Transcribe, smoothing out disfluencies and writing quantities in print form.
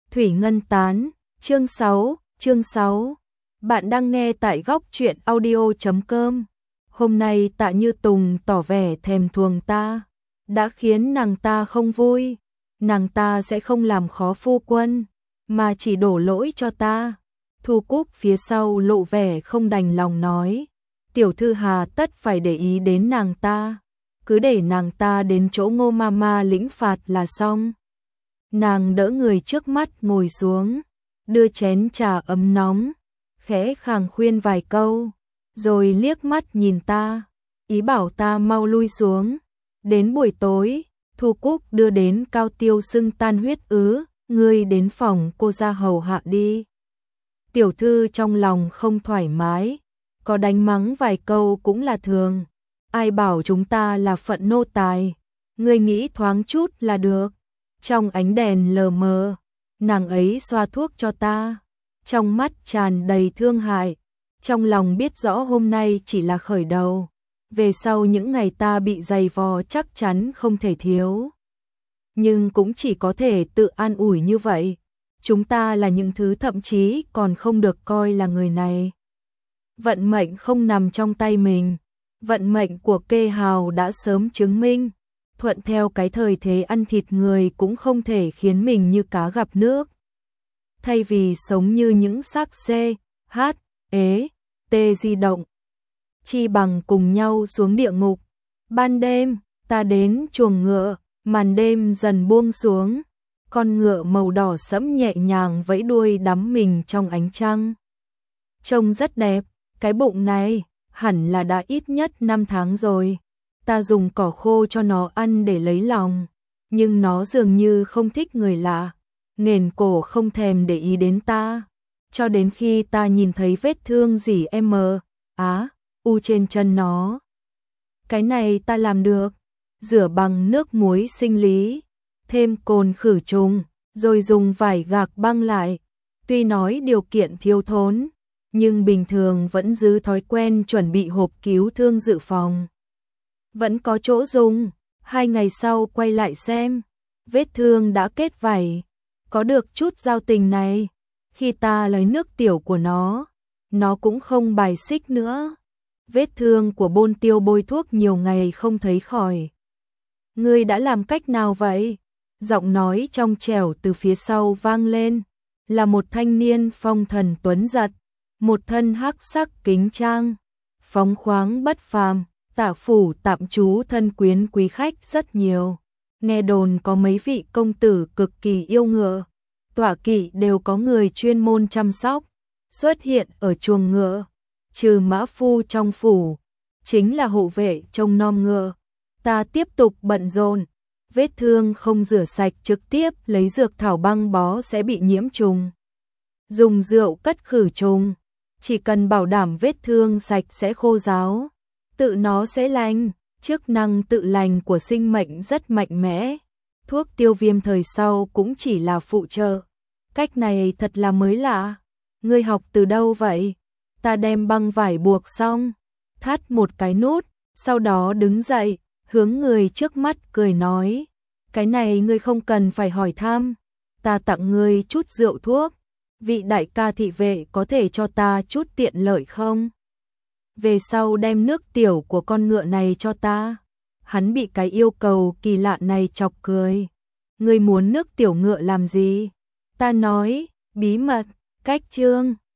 Thủy Ngân Tán, chương 6. Bạn đang nghe tại góc truyện audio.com. Hôm nay Tạ Như Tùng tỏ vẻ thèm thuồng ta, đã khiến nàng ta không vui. Nàng ta sẽ không làm khó phu quân, mà chỉ đổ lỗi cho ta. Thu Cúc phía sau lộ vẻ không đành lòng nói, tiểu thư hà tất phải để ý đến nàng ta, cứ để nàng ta đến chỗ Ngô Mama lĩnh phạt là xong. Nàng đỡ người trước mắt ngồi xuống, đưa chén trà ấm nóng, khẽ khàng khuyên vài câu, rồi liếc mắt nhìn ta, ý bảo ta mau lui xuống. Đến buổi tối, Thu Cúc đưa đến Cao Tiêu sưng tan huyết ứ, ngươi đến phòng cô ra hầu hạ đi. Tiểu thư trong lòng không thoải mái, có đánh mắng vài câu cũng là thường. Ai bảo chúng ta là phận nô tài, ngươi nghĩ thoáng chút là được. Trong ánh đèn lờ mờ, nàng ấy xoa thuốc cho ta, trong mắt tràn đầy thương hại, trong lòng biết rõ hôm nay chỉ là khởi đầu, về sau những ngày ta bị dày vò chắc chắn không thể thiếu. Nhưng cũng chỉ có thể tự an ủi như vậy, chúng ta là những thứ thậm chí còn không được coi là người này. Vận mệnh không nằm trong tay mình, vận mệnh của Kê Hào đã sớm chứng minh. Thuận theo cái thời thế ăn thịt người cũng không thể khiến mình như cá gặp nước. Thay vì sống như những xác C, H, ế, T di động, chi bằng cùng nhau xuống địa ngục. Ban đêm, ta đến chuồng ngựa, màn đêm dần buông xuống, con ngựa màu đỏ sẫm nhẹ nhàng vẫy đuôi đắm mình trong ánh trăng. Trông rất đẹp, cái bụng này hẳn là đã ít nhất 5 tháng rồi. Ta dùng cỏ khô cho nó ăn để lấy lòng, nhưng nó dường như không thích người lạ, nghển cổ không thèm để ý đến ta, cho đến khi ta nhìn thấy vết thương dỉ u trên chân nó. Cái này ta làm được, rửa bằng nước muối sinh lý, thêm cồn khử trùng, rồi dùng vải gạc băng lại. Tuy nói điều kiện thiếu thốn, nhưng bình thường vẫn giữ thói quen chuẩn bị hộp cứu thương dự phòng. Vẫn có chỗ dùng. 2 ngày sau quay lại xem, vết thương đã kết vảy, có được chút giao tình này. Khi ta lấy nước tiểu của nó cũng không bài xích nữa. Vết thương của Bôn Tiêu bôi thuốc nhiều ngày không thấy khỏi. Ngươi đã làm cách nào vậy? Giọng nói trong trẻo từ phía sau vang lên, là một thanh niên phong thần tuấn giật, một thân hắc sắc kính trang, phóng khoáng bất phàm. Tạ phủ tạm trú thân quyến quý khách rất nhiều, nghe đồn có mấy vị công tử cực kỳ yêu ngựa, tọa kỵ đều có người chuyên môn chăm sóc, xuất hiện ở chuồng ngựa, trừ mã phu trong phủ, chính là hộ vệ trông nom ngựa. Ta tiếp tục bận rộn, vết thương không rửa sạch trực tiếp lấy dược thảo băng bó sẽ bị nhiễm trùng. Dùng rượu cất khử trùng, chỉ cần bảo đảm vết thương sạch sẽ khô ráo, tự nó sẽ lành. Chức năng tự lành của sinh mệnh rất mạnh mẽ. Thuốc tiêu viêm thời sau cũng chỉ là phụ trợ. Cách này thật là mới lạ. Ngươi học từ đâu vậy? Ta đem băng vải buộc xong, thắt một cái nút, sau đó đứng dậy, hướng người trước mắt cười nói, cái này ngươi không cần phải hỏi thăm, ta tặng ngươi chút rượu thuốc. Vị đại ca thị vệ có thể cho ta chút tiện lợi không? Về sau đem nước tiểu của con ngựa này cho ta. Hắn bị cái yêu cầu kỳ lạ này chọc cười. Ngươi muốn nước tiểu ngựa làm gì? Ta nói, bí mật, cách chương.